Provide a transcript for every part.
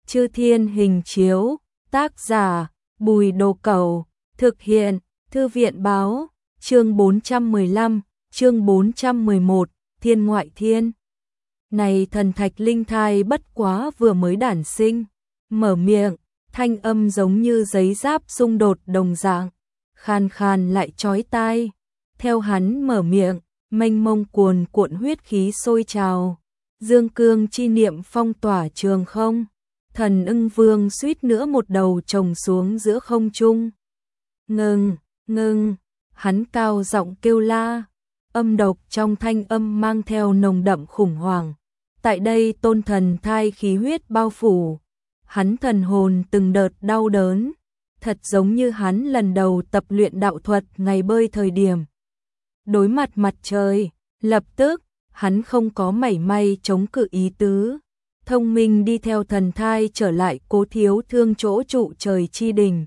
Chư Thiên Hình Chiếu, tác giả, Bùi Đồ Cẩu, thực hiện, Thư viện báo, chương 415, chương 411, Thiên Ngoại Thiên. Này thần thạch linh thai bất quá vừa mới đản sinh, mở miệng, thanh âm giống như giấy giáp xung đột đồng dạng, khàn khàn lại chói tai. Theo hắn mở miệng, mênh mông cuồn cuộn huyết khí sôi trào, dương cương chi niệm phong tỏa trường không. Thần Ưng Vương suýt nữa một đầu chồng xuống giữa không trung. Ngừng, ngừng, hắn cao giọng kêu la, âm độc trong thanh âm mang theo nồng đậm khủng hoảng. Tại đây tôn thần thai khí huyết bao phủ, hắn thần hồn từng đợt đau đớn, thật giống như hắn lần đầu tập luyện đạo thuật ngày bơi thời điểm. Đối mặt mặt trời, lập tức, hắn không có mảy may chống cự ý tứ. Thông minh đi theo thần thai trở lại Cố Thiếu Thương chỗ trụ trời chi đỉnh.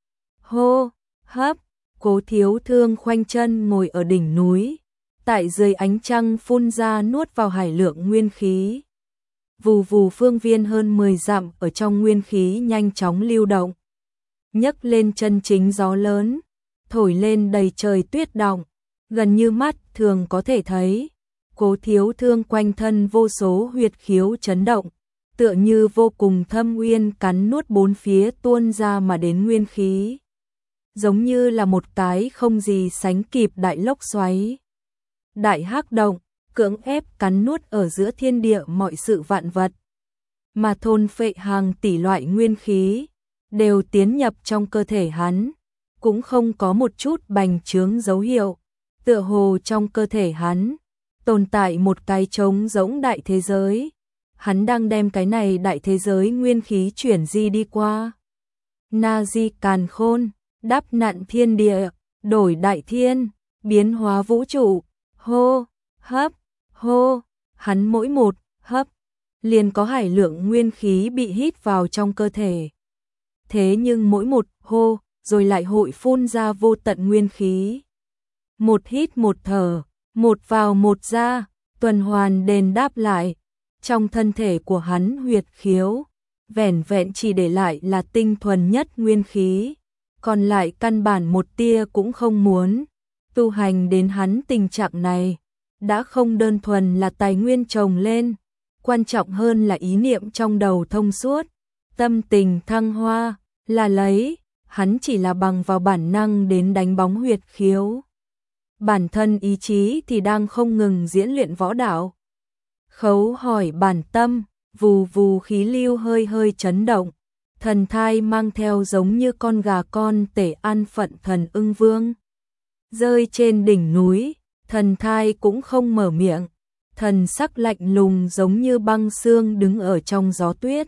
Hô, hấp, Cố Thiếu Thương khoanh chân ngồi ở đỉnh núi, tại dưới ánh trăng phun ra nuốt vào hải lượng nguyên khí. Vù vù phương viên hơn 10 dặm ở trong nguyên khí nhanh chóng lưu động. Nhấc lên chân chính gió lớn, thổi lên đầy trời tuyết đọng, gần như mắt thường có thể thấy. Cố Thiếu Thương quanh thân vô số huyệt khiếu chấn động, tựa như vô cùng thâm uyên cắn nuốt bốn phía tuôn ra mà đến nguyên khí. Giống như là một cái không gì sánh kịp đại lốc xoáy. Đại hắc động, cưỡng ép cắn nuốt ở giữa thiên địa mọi sự vạn vật. Mà thôn phệ hàng tỷ loại nguyên khí, đều tiến nhập trong cơ thể hắn, cũng không có một chút bành trướng dấu hiệu. Tựa hồ trong cơ thể hắn tồn tại một cái trống rỗng đại thế giới. Hắn đang đem cái này đại thế giới nguyên khí chuyển di đi qua. Na di càn khôn, đắp nặn thiên địa, đổi đại thiên, biến hóa vũ trụ. Hô, hấp, hô, hắn mỗi một hấp, liền có hải lượng nguyên khí bị hít vào trong cơ thể. Thế nhưng mỗi một hô, rồi lại hội phun ra vô tận nguyên khí. Một hít một thở, một vào một ra, tuần hoàn đền đáp lại. Trong thân thể của hắn huyệt khiếu, vẻn vẹn chỉ để lại là tinh thuần nhất nguyên khí, còn lại căn bản một tia cũng không muốn. Tu hành đến hắn tình trạng này, đã không đơn thuần là tài nguyên trồng lên, quan trọng hơn là ý niệm trong đầu thông suốt, tâm tình thăng hoa, là lấy, hắn chỉ là bằng vào bản năng đến đánh bóng huyệt khiếu. Bản thân ý chí thì đang không ngừng diễn luyện võ đạo. Khấu hỏi bản tâm, vù vù khí lưu hơi hơi chấn động, thần thai mang theo giống như con gà con tể an phận thần Ưng Vương. Rơi trên đỉnh núi, thần thai cũng không mở miệng, thần sắc lạnh lùng giống như băng xương đứng ở trong gió tuyết.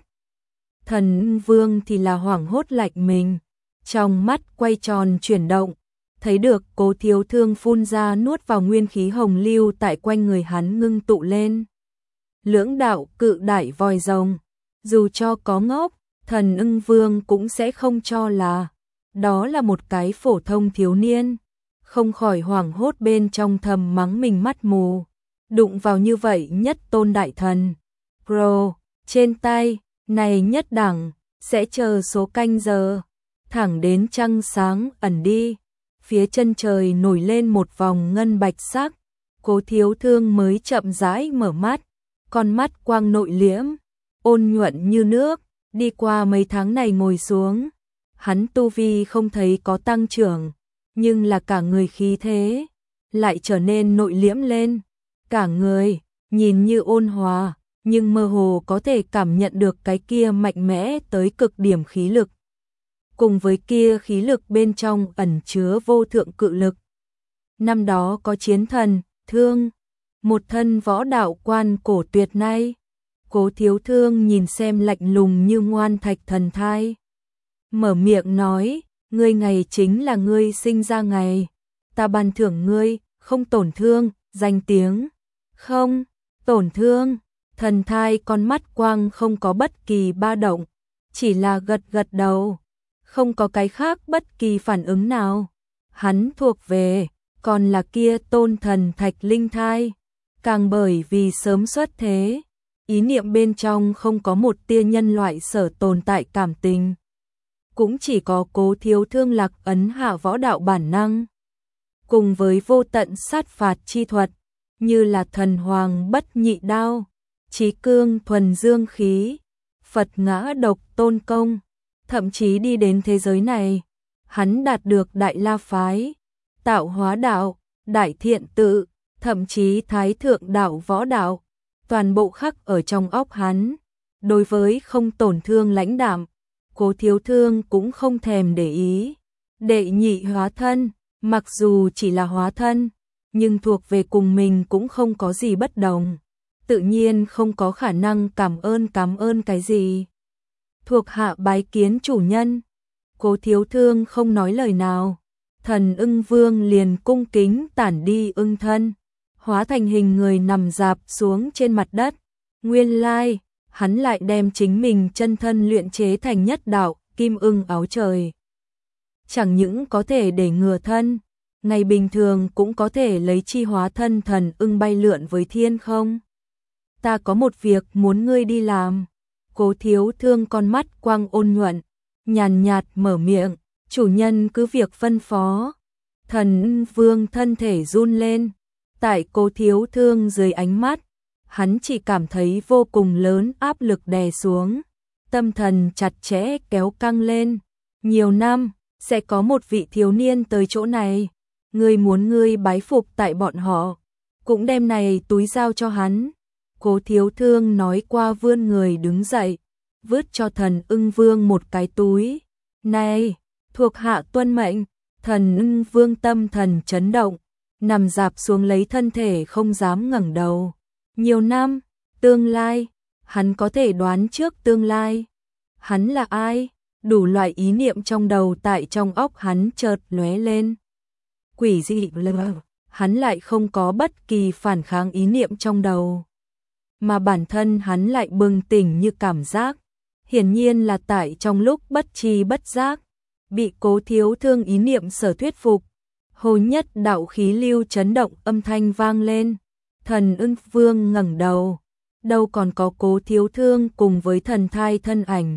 Thần Ưng Vương thì là hoảng hốt lạnh mình, trong mắt quay tròn chuyển động, thấy được Cố Thiếu Thương phun ra nuốt vào nguyên khí hồng lưu tại quanh người hắn ngưng tụ lên. Lưỡng đạo cự đại vòi rồng, dù cho có ngốc, thần Ưng Vương cũng sẽ không cho là đó là một cái phổ thông thiếu niên, không khỏi hoảng hốt bên trong thầm mắng mình mắt mù, đụng vào như vậy nhất tôn đại thần. Pro, trên tay, này nhất đẳng, sẽ chờ số canh giờ, thẳng đến trăng sáng ẩn đi, phía chân trời nổi lên một vòng ngân bạch sắc, Cố Thiếu Thương mới chậm rãi mở mắt. Con mắt quang nội liễm, ôn nhuận như nước, đi qua mấy tháng này ngồi xuống. Hắn tu vi không thấy có tăng trưởng, nhưng là cả người khí thế lại trở nên nội liễm lên. Cả người, nhìn như ôn hòa, nhưng mơ hồ có thể cảm nhận được cái kia mạnh mẽ tới cực điểm khí lực. Cùng với kia khí lực bên trong ẩn chứa vô thượng cự lực. Năm đó có chiến thần, Thương, một thân võ đạo quan cổ tuyệt nay. Cố Thiếu Thương nhìn xem lạnh lùng như ngoan thạch thần thai. Mở miệng nói, ngươi ngày chính là ngươi sinh ra ngày. Ta ban thưởng ngươi, không tổn thương, danh tiếng. Không, tổn thương, thần thai con mắt quang không có bất kỳ ba động. Chỉ là gật gật đầu, không có cái khác bất kỳ phản ứng nào. Hắn thuộc về, còn là kia tôn thần thạch linh thai. Càng bởi vì sớm xuất thế, ý niệm bên trong không có một tia nhân loại sở tồn tại cảm tình. Cũng chỉ có Cố Thiếu Thương lạc ấn hạ võ đạo bản năng. Cùng với vô tận sát phạt chi thuật, như là thần hoàng bất nhị đao, chí cương thuần dương khí, Phật ngã độc tôn công, thậm chí đi đến thế giới này, hắn đạt được Đại La Phái, Tạo Hóa Đạo, Đại Thiện Tự, thậm chí Thái Thượng Đạo Võ Đạo, toàn bộ khắc ở trong óc hắn. Đối với không tổn thương lãnh đạm, Cố Thiếu Thương cũng không thèm để ý. Đệ nhị hóa thân, mặc dù chỉ là hóa thân, nhưng thuộc về cùng mình cũng không có gì bất đồng. Tự nhiên không có khả năng cảm ơn cái gì. Thuộc hạ bái kiến chủ nhân. Cố Thiếu Thương không nói lời nào. Thần Ưng Vương liền cung kính tản đi ưng thân, hóa thành hình người nằm rạp xuống trên mặt đất. Nguyên lai, hắn lại đem chính mình chân thân luyện chế thành nhất đạo kim ưng áo trời. Chẳng những có thể để ngừa thân, ngày bình thường cũng có thể lấy chi hóa thân thần ưng bay lượn với thiên không. Ta có một việc muốn ngươi đi làm. Cố Thiếu Thương con mắt quang ôn nhuận, nhàn nhạt mở miệng, chủ nhân cứ việc phân phó. Thần Ưng Vương thân thể run lên, tại Cố Thiếu Thương dưới ánh mắt, hắn chỉ cảm thấy vô cùng lớn áp lực đè xuống, tâm thần chặt chẽ kéo căng lên. Nhiều năm, sẽ có một vị thiếu niên tới chỗ này, ngươi muốn ngươi bái phục tại bọn họ, cũng đem này túi giao cho hắn. Cố Thiếu Thương nói qua vươn người đứng dậy, vứt cho Thần Ưng Vương một cái túi. Này, thuộc hạ tuân mệnh. Thần Ưng Vương tâm thần chấn động, nằm rạp xuống lấy thân thể không dám ngẩng đầu. Nhiều năm, tương lai, hắn có thể đoán trước tương lai. Hắn là ai? Đủ loại ý niệm trong đầu tại trong óc hắn chợt lóe lên. Quỷ dị lờ, hắn lại không có bất kỳ phản kháng ý niệm trong đầu. Mà bản thân hắn lại bừng tỉnh như cảm giác. Hiển nhiên là tại trong lúc bất tri bất giác, bị Cố Thiếu Thương ý niệm sở thuyết phục. Hồ nhất đạo khí lưu chấn động âm thanh vang lên. Thần Ưng Vương ngẩng đầu, đâu còn có Cố Thiếu Thương cùng với thần thai thân ảnh.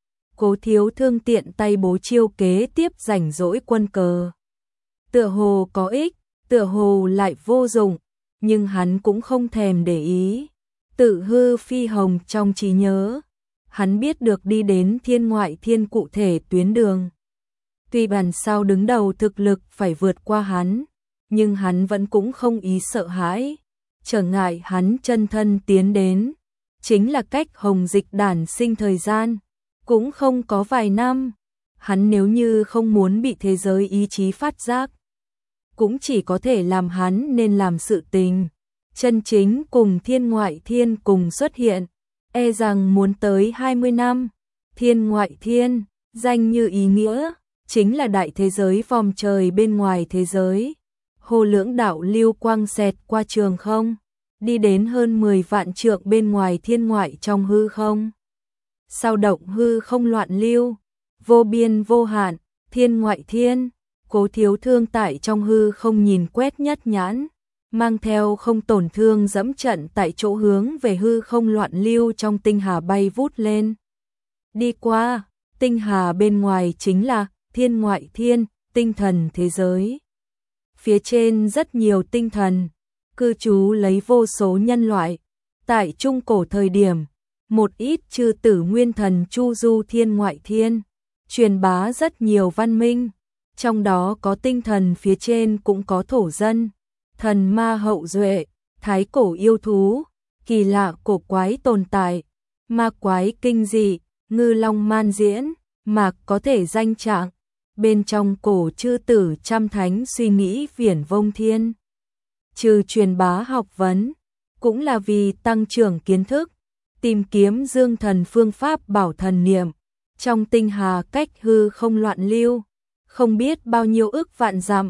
Cố Thiếu Thương tiện tay bố chiêu kế tiếp rảnh rỗi quân cờ. Tựa hồ có ích, tựa hồ lại vô dụng, nhưng hắn cũng không thèm để ý. Tự hư phi hồng trong trí nhớ, hắn biết được đi đến thiên ngoại thiên cụ thể tuyến đường. Tuy bản sao đứng đầu thực lực phải vượt qua hắn, nhưng hắn vẫn cũng không ý sợ hãi. Trở ngại hắn chân thân tiến đến, chính là cách hồng dịch đản sinh thời gian, cũng không có vài năm. Hắn nếu như không muốn bị thế giới ý chí phát giác, cũng chỉ có thể làm hắn nên làm sự tình. Chân chính cùng thiên ngoại thiên cùng xuất hiện, e rằng muốn tới 20 năm. Thiên ngoại thiên, danh như ý nghĩa, chính là đại thế giới vòng trời bên ngoài thế giới. Hồ lưỡng đạo lưu quang xẹt qua trường không, đi đến hơn 10 vạn trượng bên ngoài thiên ngoại trong hư không. Sao động hư không loạn lưu, vô biên vô hạn, thiên ngoại thiên. Cố Thiếu Thương tại trong hư không nhìn quét nhất nhãn, mang theo không tổn thương dẫm trận tại chỗ hướng về hư không loạn lưu trong tinh hà bay vút lên. Đi qua, tinh hà bên ngoài chính là thiên ngoại thiên, tinh thần thế giới. Phía trên rất nhiều tinh thần, cư trú lấy vô số nhân loại. Tại trung cổ thời điểm, một ít chư tử nguyên thần chu du thiên ngoại thiên, truyền bá rất nhiều văn minh. Trong đó có tinh thần phía trên cũng có thổ dân, thần ma hậu duệ, thái cổ yêu thú, kỳ lạ cổ quái tồn tại, ma quái kinh dị, ngư long man diễn, mạc có thể danh trạng. Bên trong cổ chư tử trăm thánh suy nghĩ viển vông thiên. Trừ truyền bá học vấn, cũng là vì tăng trưởng kiến thức, tìm kiếm dương thần phương pháp bảo thần niệm. Trong tinh hà cách hư không loạn lưu, không biết bao nhiêu ức vạn dặm,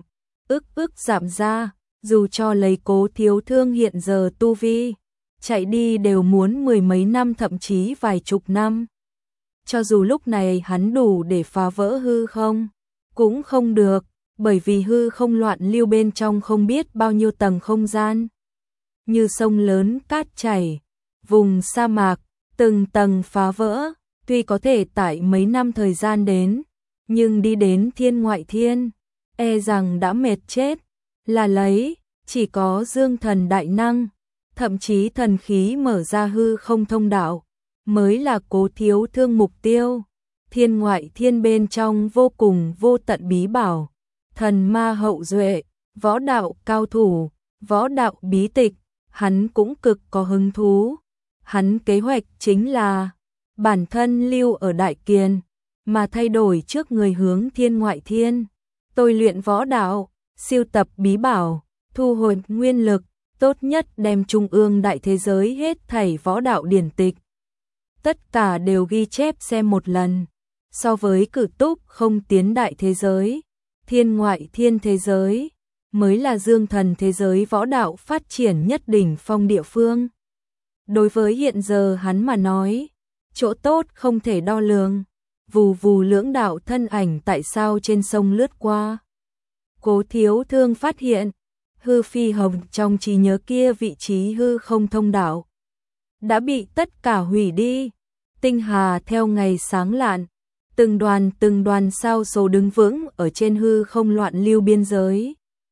ức giảm ra, dù cho lấy Cố Thiếu Thương hiện giờ tu vi, chạy đi đều muốn mười mấy năm thậm chí vài chục năm. Cho dù lúc này hắn đủ để phá vỡ hư không, cũng không được, bởi vì hư không loạn lưu bên trong không biết bao nhiêu tầng không gian. Như sông lớn cát chảy, vùng sa mạc, từng tầng phá vỡ, tuy có thể tại mấy năm thời gian đến, nhưng đi đến thiên ngoại thiên, e rằng đã mệt chết, là lấy, chỉ có dương thần đại năng, thậm chí thần khí mở ra hư không thông đạo, mới là Cố Thiếu Thương mục tiêu. Thiên ngoại thiên bên trong vô cùng vô tận bí bảo, thần ma hậu duệ, võ đạo cao thủ, võ đạo bí tịch, hắn cũng cực có hứng thú. Hắn kế hoạch chính là bản thân lưu ở Đại Kiền, mà thay đổi trước người hướng thiên ngoại thiên, tôi luyện võ đạo, siêu tập bí bảo, thu hồi nguyên lực, tốt nhất đem trung ương đại thế giới hết thảy võ đạo điển tịch. Tất cả đều ghi chép xem một lần. So với Cử Túc không tiến đại thế giới, thiên ngoại thiên thế giới, mới là dương thần thế giới võ đạo phát triển nhất đỉnh phong địa phương. Đối với hiện giờ hắn mà nói, chỗ tốt không thể đo lường, vù vù lưỡng đạo thân ảnh tại sao trên sông lướt qua. Cố Thiếu Thương phát hiện, hư phi hồng trong trí nhớ kia vị trí hư không thông đạo, đã bị tất cả hủy đi, tinh hà theo ngày sáng lạn, từng đoàn sao số đứng vững ở trên hư không loạn lưu biên giới.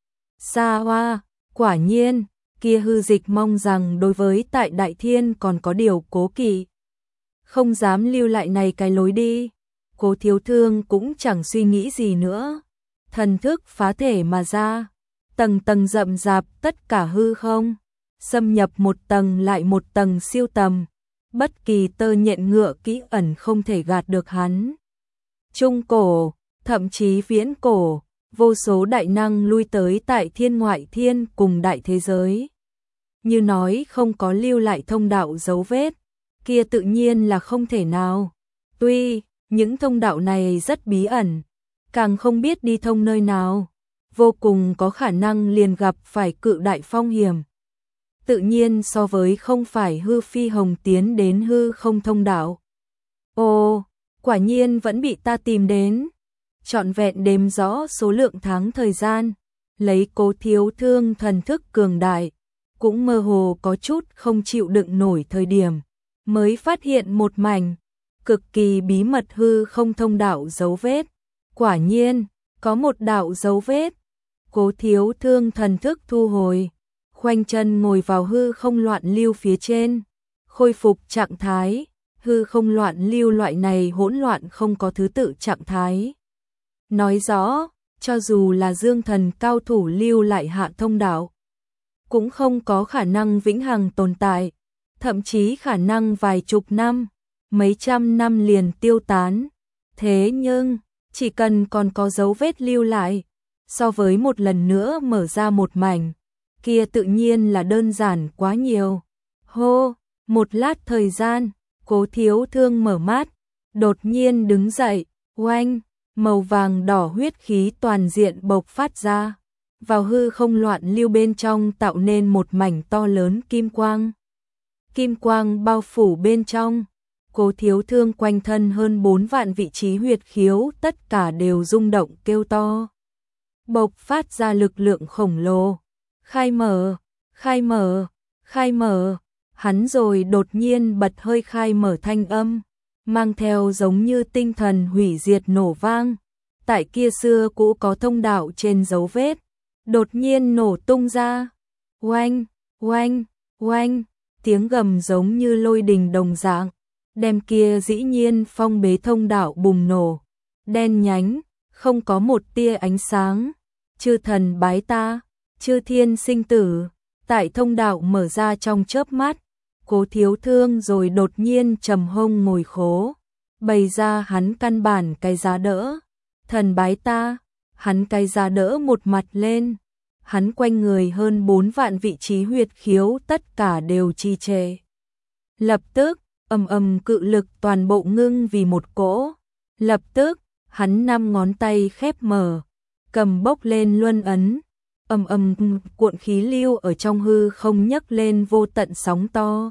Xa hoa, quả nhiên, kia hư dịch mong rằng đối với tại Đại Thiên còn có điều cố kỵ, không dám lưu lại này cái lối đi. Cố Thiếu Thương cũng chẳng suy nghĩ gì nữa, thần thức phá thể mà ra, tầng tầng rậm rạp tất cả hư không, xâm nhập một tầng lại một tầng siêu tầm, bất kỳ tơ nhện ngựa kỹ ẩn không thể gạt được hắn. Trung cổ, thậm chí viễn cổ, vô số đại năng lui tới tại thiên ngoại thiên cùng đại thế giới. Như nói không có lưu lại thông đạo dấu vết, kia tự nhiên là không thể nào. Tuy, những thông đạo này rất bí ẩn, càng không biết đi thông nơi nào, vô cùng có khả năng liền gặp phải cự đại phong hiểm. Tự nhiên so với không phải hư phi hồng tiến đến hư không thông đạo. Ồ, quả nhiên vẫn bị ta tìm đến. Trọn vẹn đếm rõ số lượng tháng thời gian, lấy Cố Thiếu Thương thần thức cường đại, cũng mơ hồ có chút không chịu đựng nổi thời điểm, mới phát hiện một mảnh cực kỳ bí mật hư không thông đạo dấu vết. Quả nhiên, có một đạo dấu vết. Cố Thiếu Thương thần thức thu hồi, khoanh chân ngồi vào hư không loạn lưu phía trên, khôi phục trạng thái. Hư không loạn lưu loại này hỗn loạn không có thứ tự trạng thái. Nói rõ, cho dù là dương thần cao thủ lưu lại hạ thông đạo, cũng không có khả năng vĩnh hằng tồn tại, thậm chí khả năng vài chục năm, mấy trăm năm liền tiêu tán. Thế nhưng, chỉ cần còn có dấu vết lưu lại, so với một lần nữa mở ra một mảnh, kia tự nhiên là đơn giản quá nhiều. Hô, một lát thời gian, Cố Thiếu Thương mở mắt, đột nhiên đứng dậy, oanh, màu vàng đỏ huyết khí toàn diện bộc phát ra, vào hư không loạn lưu bên trong tạo nên một mảnh to lớn kim quang. Kim quang bao phủ bên trong, Cố Thiếu Thương quanh thân hơn 4 vạn vị trí huyệt khiếu tất cả đều rung động kêu to, bộc phát ra lực lượng khổng lồ. Khai mở, khai mở, khai mở. Hắn rồi đột nhiên bật hơi khai mở thanh âm, mang theo giống như tinh thần hủy diệt nổ vang. Tại kia xưa cũ có thông đạo trên dấu vết, đột nhiên nổ tung ra. Oanh, oanh, oanh, tiếng gầm giống như lôi đình đồng dạng, đem kia dĩ nhiên phong bế thông đạo bùng nổ, đen nhánh, không có một tia ánh sáng. Chư thần bái ta, chư thiên sinh tử, tại thông đạo mở ra trong chớp mắt. Cố Thiếu Thương rồi đột nhiên trầm hông ngồi khố, bày ra hắn căn bản cái giá đỡ. Thần bái ta, hắn cái giá đỡ một mặt lên, hắn quanh người hơn 4 vạn vị trí huyệt khiếu tất cả đều trì trệ. Lập tức, ầm ầm cự lực toàn bộ ngưng vì một cỗ. Lập tức, hắn 5 ngón tay khép mở, cầm bốc lên luân ấn, ầm ầm cuộn khí lưu ở trong hư không nhấc lên vô tận sóng to.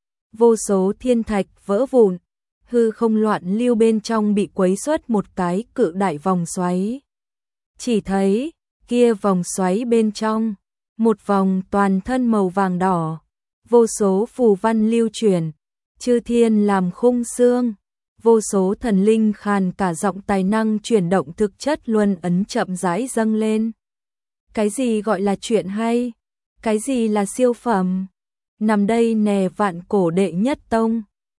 Vô số thiên thạch vỡ vụn, hư không loạn lưu bên trong bị quấy xuất một cái cự đại vòng xoáy. Chỉ thấy, kia vòng xoáy bên trong, một vòng toàn thân màu vàng đỏ, vô số phù văn lưu truyền, chư thiên làm khung xương, vô số thần linh khàn cả giọng tài năng chuyển động thực chất luân ấn chậm rãi dâng lên. Cái gì gọi là chuyện hay? Cái gì là siêu phẩm? Nằm đây nè vạn cổ đệ nhất tông.